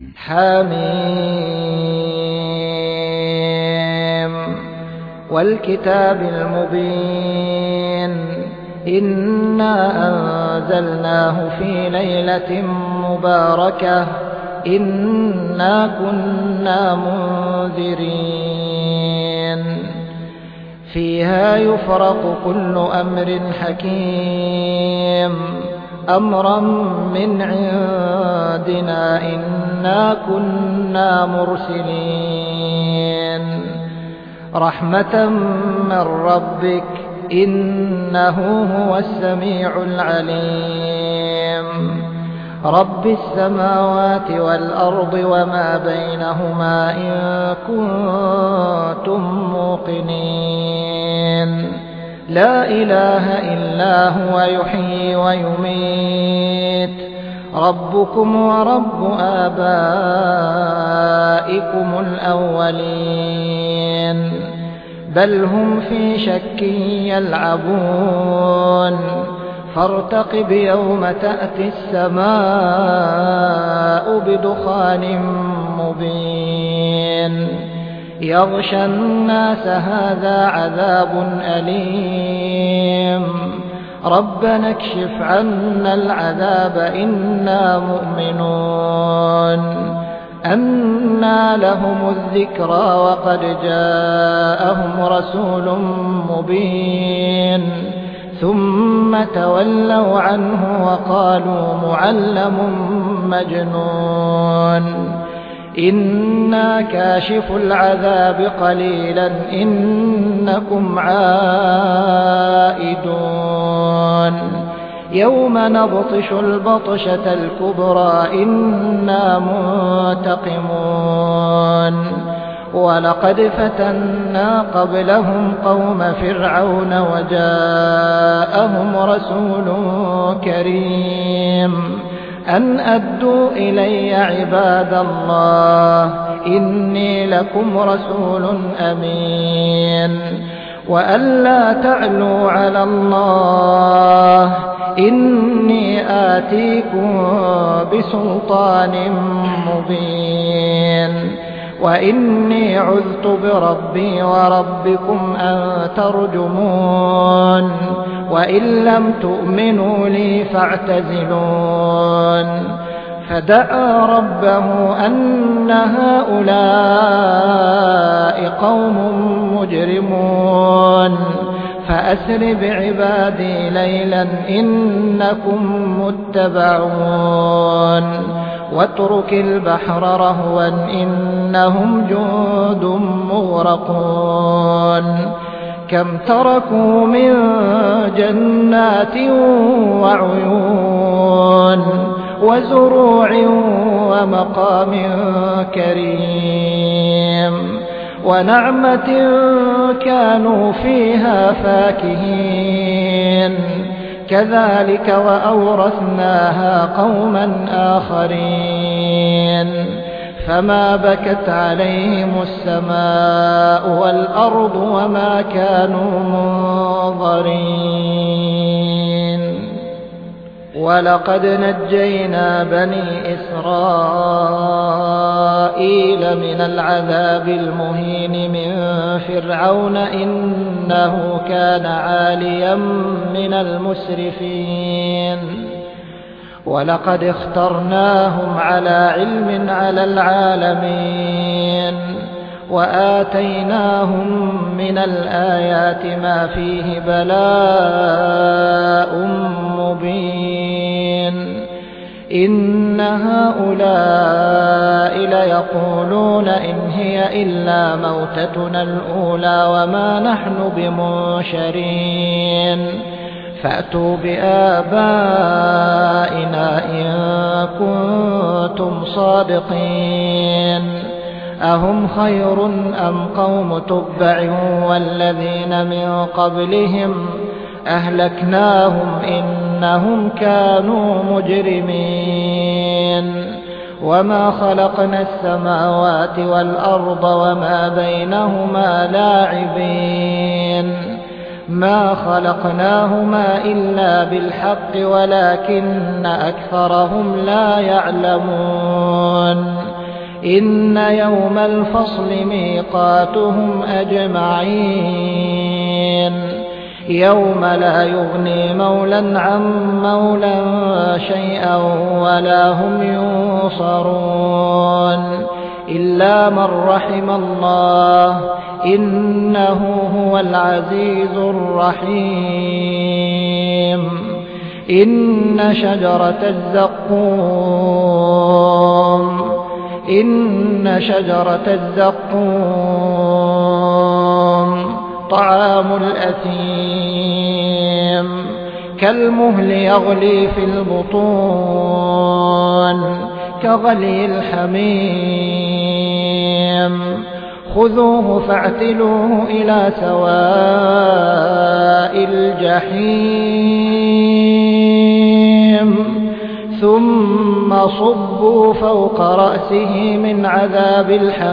حميم والكتاب المبين إنا أنزلناه في ليلة مباركة إنا كنا منذرين فيها يفرق كل أمر حكيم أمرا من عندنا إنا كنا مرسلين رحمة من ربك إنه هو السميع العليم رب السماوات والأرض وما بينهما إن كنتم موقنين لا إله إلا هو يحيي ويميت ربكم ورب آبائكم الأولين بل هم في شك يلعبون فارتقب يوم تأتي السماء بدخان مبين يغشى الناس هذا عذاب أليم ربنا اكشف عنا العذاب إنا مؤمنون أنى لهم الذكرى وقد جاءهم رسول مبين ثم تولوا عنه وقالوا معلم مجنون إنا كاشف العذاب قليلا إنكم عائدون يوم نبطش البطشة الكبرى إنا منتقمون ولقد فتنا قبلهم قوم فرعون وجاءهم رسول كريم أن أدوا إلي عباد الله إني لكم رسول أمين وأن لا تعلوا على الله إني آتيكم بسلطان مبين وإني عذت بربي وربكم أن ترجمون وإن لم تؤمنوا لي فاعتزلون فدعا ربه أن هؤلاء قوم مجرمون فأسر بعبادي ليلا إنكم متبعون واترك البحر رهوا إنهم جند مغرقون كم تركوا من جنات وعيون وزروع ومقام كريم ونعمة كانوا فيها فاكهين كذلك وأورثناها قوما آخرين فما بكت عليهم السماء والأرض وما كانوا منظرين ولقد نجينا بني إسرائيل من العذاب المهين من فرعون إنه كان عاليا من المسرفين ولقد اخترناهم على علم على العالمين وآتيناهم من الآيات ما فيه بلاء مبين إن هؤلاء ليقولون إن هي إلا موتتنا الأولى وما نحن بمنشرين فأتوا بآبائنا إن كنتم صادقين أهم خير أم قوم تبع والذين من قبلهم أهلكناهم إنهم كانوا مجرمين وما خلقنا السماوات والأرض وما بينهما لاعبين ما خلقناهما إلا بالحق ولكن أكثرهم لا يعلمون إن يوم الفصل ميقاتهم أجمعين يوم لا يغني مولى عن مولى شيئا ولا هم ينصرون إلا من رحم الله إنه هو العزيز الرحيم إن شجرة الزقوم طعام الأثيم كالمهل يغلي في البطون كغلي الحميم خذوه فاعتلوه إلى سواء الجحيم ثم صبوا فوق رأسه من عذاب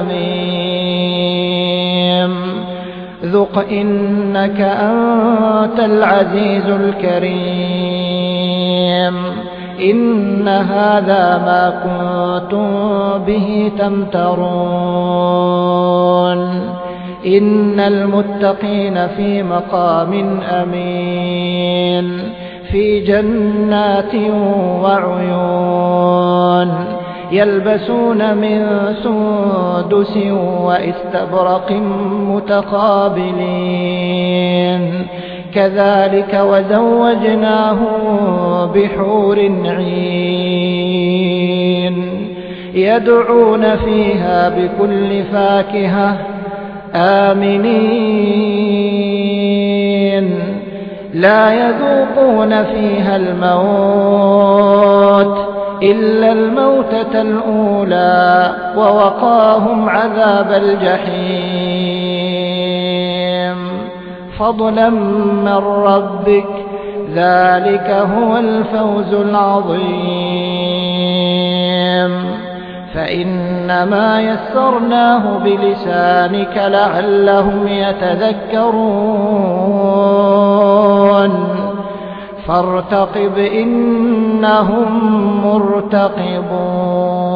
الحميم ذق إنك أنت العزيز الكريم إن هذا ما كنتم به تمترون إن المتقين في مقام أمين في جنات وعيون يلبسون من سندس واستبرق متقابلين كذلك وزوجناهم بحور عين يدعون فيها بكل فاكهة آمنين لا يذوقون فيها الموت إلا الموتة الأولى ووقاهم عذاب الجحيم فضلا من ربك ذلك هو الفوز العظيم فإنما يسرناه بلسانك لعلهم يتذكرون فارتقب إنهم مرتقبون